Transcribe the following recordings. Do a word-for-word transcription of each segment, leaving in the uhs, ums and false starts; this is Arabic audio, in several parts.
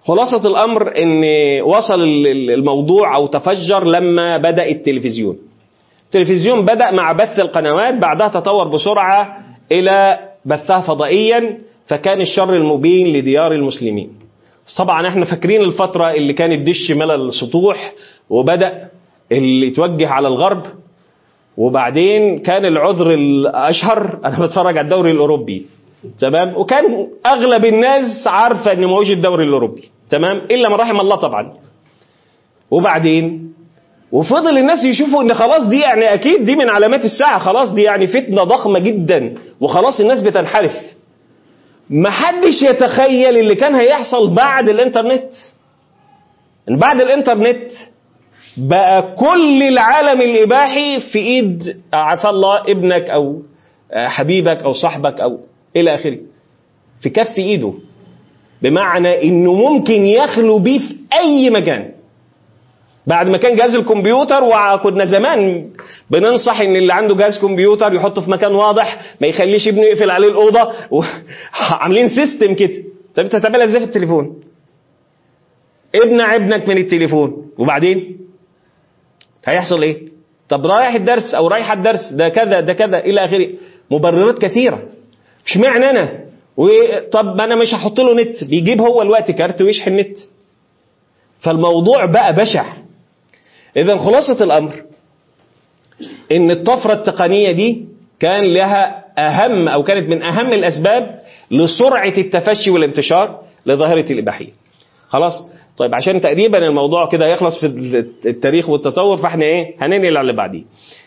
خلاصة الأمر إن وصل الموضوع أو تفجر لما بدأ التلفزيون. التلفزيون بدأ مع بث القنوات، بعدها تطور بسرعة إلى بثها فضائيا، فكان الشر المبين لديار المسلمين. طبعا احنا فاكرين الفترة اللي كان الدش ملا السطوح وبدأ اللي يتوجه على الغرب، وبعدين كان العذر الأشهر أنا بتفرج على الدوري الأوروبي، تمام، وكان أغلب الناس عارفة إن موجود الدوري الأوروبي، تمام، إلا من رحم الله طبعا. وبعدين وفضل الناس يشوفوا إن خلاص دي يعني أكيد دي من علامات الساعة، خلاص دي يعني فتنة ضخمة جدا وخلاص الناس بتنحرف. محدش يتخيل اللي كان هيحصل بعد الإنترنت. بعد الإنترنت بقى كل العالم الإباحي في إيد عفا الله ابنك أو حبيبك أو صاحبك أو إلى آخره، في كف إيده، بمعنى إنه ممكن يخلو بيه في أي مكان. بعد ما كان جهاز الكمبيوتر، وكنا زمان بننصح إن اللي عنده جهاز كمبيوتر يحطه في مكان واضح، ما يخليش ابنه يقفل عليه الأوضة، وعاملين سيستم كده. طب أنت هتعملها إزاي في التليفون؟ ابنع ابنك من التليفون، وبعدين هيحصل إيه؟ طب رايح الدرس أو رايح الدرس ده كذا ده كذا إلى آخره، مبررات كثيرة. مش معنى أنا طب أنا مش هحط له نت، بيجيب هو الوقت كارت ويشحن نت. فالموضوع بقى بشع. إذن خلاصة الأمر إن الطفرة التقنية دي كان لها أهم أو كانت من أهم الأسباب لسرعة التفشي والانتشار لظاهرة الإباحية. خلاص؟ طيب عشان تقريبا الموضوع كده يخلص في التاريخ والتطور، فاحنا إيه هننقل على اللي بعديه.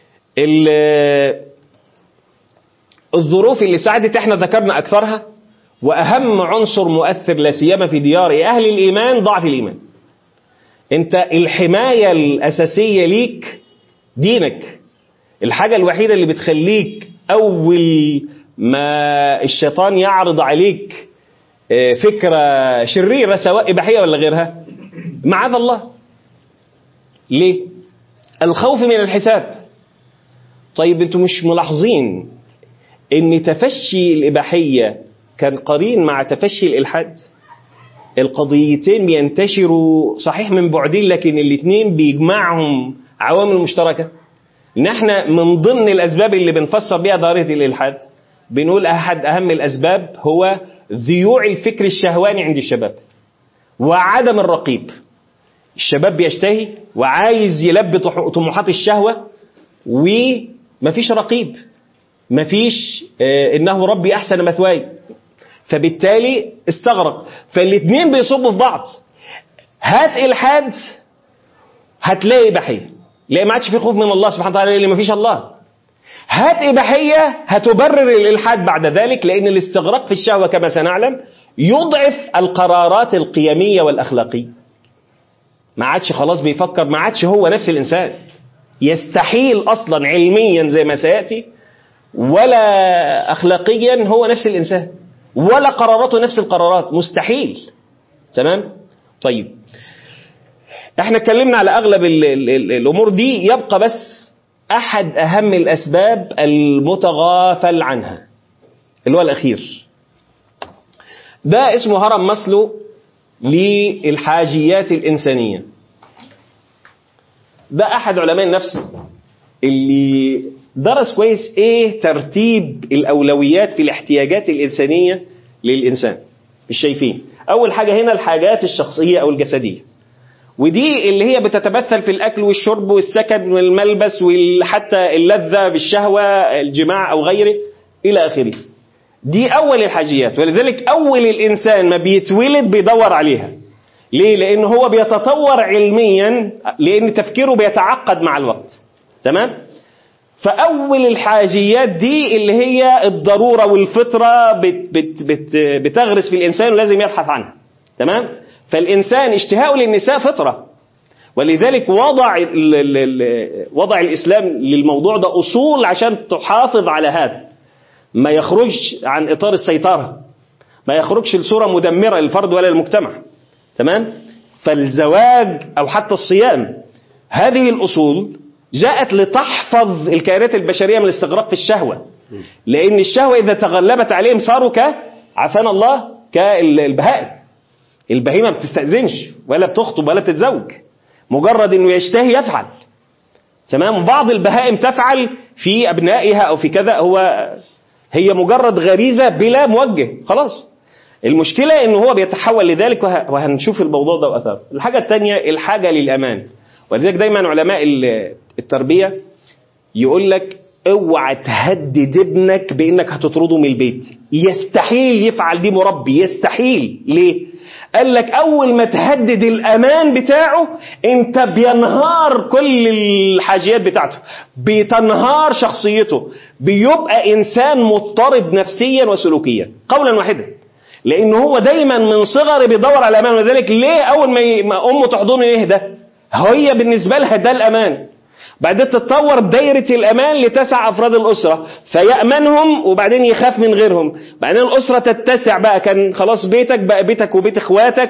الظروف اللي ساعدت احنا ذكرنا أكثرها، وأهم عنصر مؤثر لا سيما في ديار أهل الإيمان ضعف الإيمان. انت الحماية الأساسية ليك دينك، الحاجة الوحيدة اللي بتخليك أول ما الشيطان يعرض عليك فكرة شريرة سواء إباحية ولا غيرها، معاذ الله. ليه؟ الخوف من الحساب. طيب انتوا مش ملاحظين ان تفشي الإباحية كان قرين مع تفشي الإلحاد؟ القضيتين بينتشروا صحيح من بعدين، لكن الاثنين بيجمعهم عوامل مشتركة. ان احنا من ضمن الأسباب اللي بنفسر بها ظاهرة الإلحاد بنقول أحد أهم الأسباب هو ذيوع الفكر الشهواني عند الشباب وعدم الرقيب. الشباب بيشتهي وعايز يلبي طموحات الشهوة ومفيش رقيب، مفيش اه إنه ربي أحسن مثواي، فبالتالي استغرق. فالاثنين بيصبوا في بعض. هات إلحاد هتلاقي إباحية، لأن ما عادش في خوف من الله سبحانه وتعالى اللي ما فيش الله. هات إباحية هتبرر الإلحاد بعد ذلك، لأن الاستغراق في الشهوة كما سنعلم يضعف القرارات القيمية والأخلاقية. ما عادش خلاص بيفكر، ما عادش هو نفس الإنسان. يستحيل أصلا علميا زي ما سيأتي ولا أخلاقيا هو نفس الإنسان، ولا قراراته نفس القرارات، مستحيل. تمام؟ طيب احنا اتكلمنا على أغلب ال ال ال الأمور دي، يبقى بس أحد أهم الأسباب المتغافل عنها اللي هو الأخير، ده اسمه هرم ماسلو للحاجيات الإنسانية. ده أحد علماء النفس اللي درس كويس إيه ترتيب الأولويات في الاحتياجات الإنسانية للإنسان. مش شايفين؟ أول حاجة هنا الحاجات الشخصية أو الجسدية، ودي اللي هي بتتمثل في الأكل والشرب والسكن والملبس وحتى اللذة بالشهوة الجماع أو غيره إلى آخره. دي أول الحاجيات، ولذلك أول الإنسان ما بيتولد بيدور عليها. ليه؟ لأنه هو بيتطور علميا، لأن تفكيره بيتعقد مع الوقت. تمام؟ فأول الحاجيات دي اللي هي الضرورة والفطرة بت بت بت بتغرس في الإنسان ولازم يبحث عنها. تمام؟ فالإنسان اشتهاءه للنساء فطرة، ولذلك وضع وضع الإسلام للموضوع ده أصول عشان تحافظ على هذا، ما يخرجش عن إطار السيطرة، ما يخرجش لصورة مدمرة للفرد ولا للمجتمع. تمام؟ فالزواج أو حتى الصيام، هذه الأصول جاءت لتحفظ الكائنات البشرية من الاستغراق في الشهوة، لأن الشهوة إذا تغلبت عليهم صاروا كعفان الله كالبهائم. البهيمة ما بتستأذنش ولا بتخطب ولا بتتزوج، مجرد انه يشتهي يفعل. تمام. بعض البهائم تفعل في ابنائها او في كذا، هو هي مجرد غريزة بلا موجه خلاص. المشكلة انه هو بيتحول لذلك، وهنشوف الموضوع ده واثاره. الحاجة الثانية الحاجة للامان، ولذلك دايما علماء التربية يقول لك اوعى تهدد ابنك بانك هتطرده من البيت، يستحيل يفعل دي مربي، يستحيل. ليه؟ قال لك اول ما تهدد الامان بتاعه انت بينهار كل الحاجيات بتاعته، بتنهار شخصيته، بيبقى انسان مضطرب نفسيا وسلوكيا قولا واحدا، لانه هو دايما من صغره بيدور على الامان. وذلك ليه اول ما امه تحضنه يهدى؟ هي بالنسبه لها ده الامان. بعدين تتطور دايرة الأمان لتسع أفراد الأسرة فيأمنهم، وبعدين يخاف من غيرهم. بعدين الأسرة تتسع بقى، كان خلاص بيتك بقى بيتك وبيت إخواتك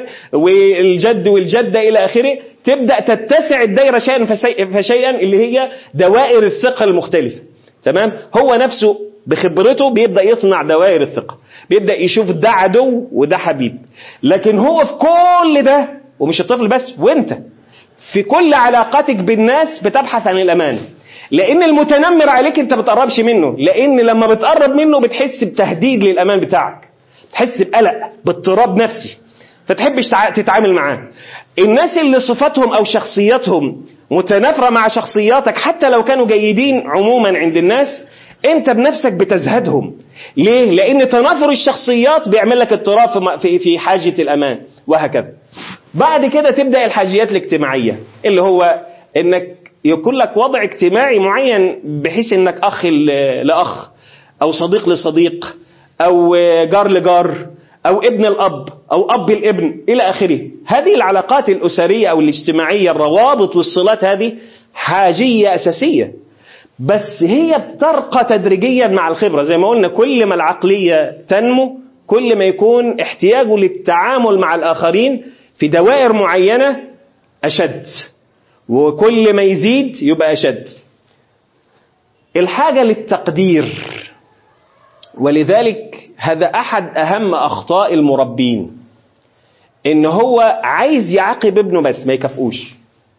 والجد والجدة إلى آخره. تبدأ تتسع الدايرة شيئا فشيئا اللي هي دوائر الثقة المختلفة. تمام. هو نفسه بخبرته بيبدأ يصنع دوائر الثقة، بيبدأ يشوف ده عدو وده حبيب. لكن هو في كل ده، ومش الطفل بس، وانت في كل علاقاتك بالناس بتبحث عن الأمان، لأن المتنمر عليك أنت بتقربش منه، لأن لما بتقرب منه بتحس بتهديد للأمان بتاعك، بتحس بقلق، باضطراب نفسي، فتحبش تتعامل معاه. الناس اللي صفاتهم أو شخصياتهم متنافرة مع شخصياتك حتى لو كانوا جيدين عموما عند الناس، أنت بنفسك بتزهدهم. ليه؟ لأن تنافر الشخصيات بيعمل لك اضطراب في حاجة الأمان، وهكذا. بعد كده تبدأ الحاجيات الاجتماعية، اللي هو انك يكون لك وضع اجتماعي معين، بحيث انك اخ لاخ او صديق لصديق او جار لجار او ابن الاب او اب الابن الى اخره. هذه العلاقات الاسرية او الاجتماعية، الروابط والصلات، هذه حاجية اساسية، بس هي بترقى تدريجيا مع الخبرة. زي ما قلنا كل ما العقلية تنمو كل ما يكون احتياجه للتعامل مع الاخرين في دوائر معينة أشد، وكل ما يزيد يبقى أشد. الحاجة للتقدير، ولذلك هذا أحد أهم أخطاء المربين، إن هو عايز يعاقب ابنه بس ما يكافئوش.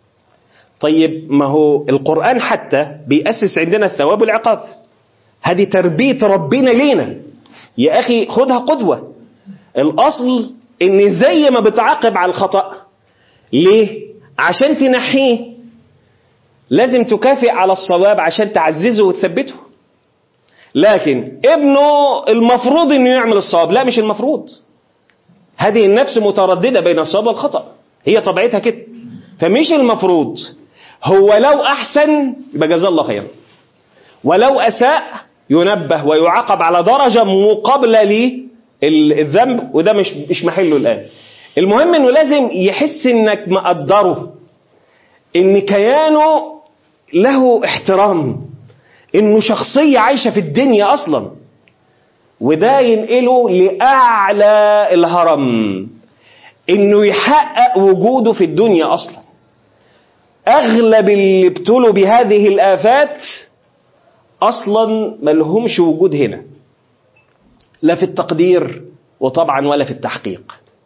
طيب ما هو القرآن حتى بيأسس عندنا الثواب والعقاب، هذه تربية ربنا لينا يا أخي، خدها قدوة. الأصل إن زي ما بتعاقب على الخطأ، ليه؟ عشان تنحيه، لازم تكافئ على الصواب عشان تعززه وتثبته. لكن ابنه المفروض إنه يعمل الصواب، لا مش المفروض. هذه النفس مترددة بين الصواب والخطأ، هي طبيعتها كده. فمش المفروض، هو لو أحسن يبقى جزاه الله خير، ولو أساء ينبه ويعاقب على درجة مقابلة ليه الذنب، وده مش مش محله الآن. المهم انه لازم يحس انك مقدره، ان كيانه له احترام، انه شخصية عايشة في الدنيا اصلا، وده ينقله لأعلى الهرم، انه يحقق وجوده في الدنيا اصلا. اغلب اللي ابتلوا بهذه الآفات اصلا ملهمش وجود هنا، لا في التقدير وطبعا ولا في التحقيق.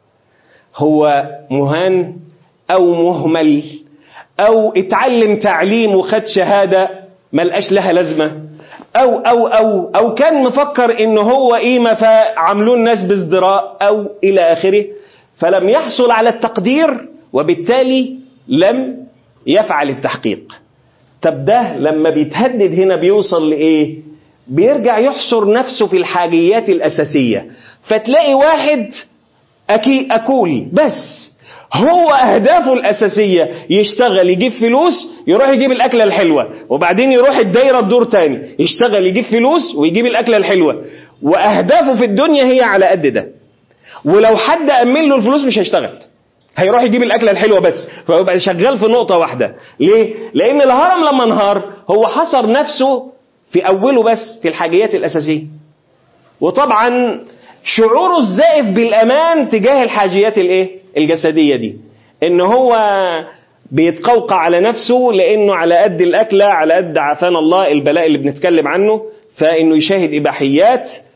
هو مهان أو مهمل أو اتعلم تعليم وخد شهادة ملقاش لها لازمة، أو أو أو أو كان مفكر إنه هو قيمة فعملون الناس بازدراء أو إلى آخره، فلم يحصل على التقدير وبالتالي لم يفعل التحقيق. طب ده لما بيتهدد هنا بيوصل لإيه؟ بيرجع يحصر نفسه في الحاجيات الأساسية. فتلاقي واحد أكي أكول بس هو أهدافه الأساسية يشتغل يجيب فلوس يروح يجيب الأكلة الحلوة، وبعدين يروح الدايرة الدور تاني يشتغل يجيب فلوس ويجيب الأكلة الحلوة، وأهدافه في الدنيا هي على قد ده. ولو حد أمن له الفلوس مش هيشتغل، هيروح يجيب الأكلة الحلوة بس، فيبقى شغال في نقطة واحدة. ليه؟ لأن الهرم لما انهار هو حصر نفسه في أوله بس في الحاجيات الأساسية. وطبعا شعوره الزائف بالأمان تجاه الحاجيات الايه الجسدية دي، إن هو بيتقوقع على نفسه لأنه على قد الأكلة، على قد عافانا الله البلاء اللي بنتكلم عنه، فإنه يشاهد إباحيات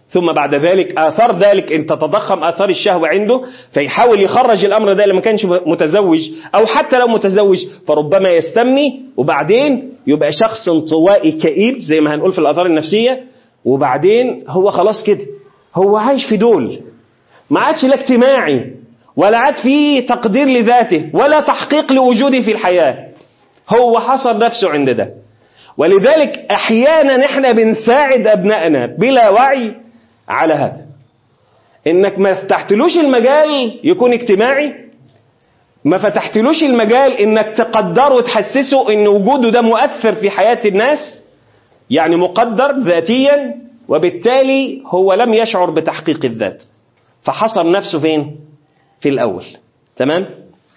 ثم بعد ذلك آثار ذلك ان تتضخم آثار الشهوة عنده، فيحاول يخرج الأمر ده لما كانش متزوج، أو حتى لو متزوج فربما يستمني، وبعدين يبقى شخص انطوائي كئيب زي ما هنقول في الآثار النفسية، وبعدين هو خلاص كده هو عايش في دول، ما عادش لا اجتماعي ولا عاد فيه تقدير لذاته ولا تحقيق لوجوده في الحياة، هو حصر نفسه عند ده. ولذلك أحيانا احنا بنساعد أبنائنا بلا وعي على هذا، إنك ما فتحتلوش المجال يكون اجتماعي، ما فتحتلوش المجال إنك تقدره وتحسسه إن وجوده ده مؤثر في حياة الناس، يعني مقدر ذاتيا، وبالتالي هو لم يشعر بتحقيق الذات، فحصر نفسه فين؟ في الأول. تمام؟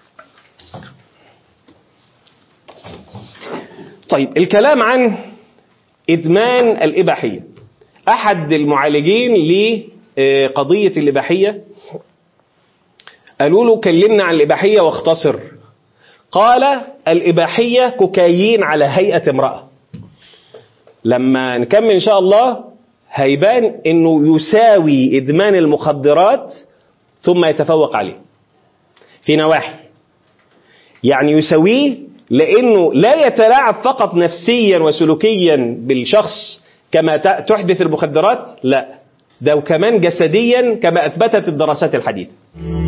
طيب، الكلام عن إدمان الإباحية. أحد المعالجين لقضية الإباحية قالوا له كلمنا عن الإباحية واختصر. قال الإباحية كوكايين على هيئة امرأة. لما نكمل إن شاء الله هيبان إنه يساوي إدمان المخدرات ثم يتفوق عليه في نواحي، يعني يساويه، لأنه لا يتلاعب فقط نفسيا وسلوكيا بالشخص كما تحدث المخدرات، لا، ده وكمان جسديا كما أثبتت الدراسات الحديثة.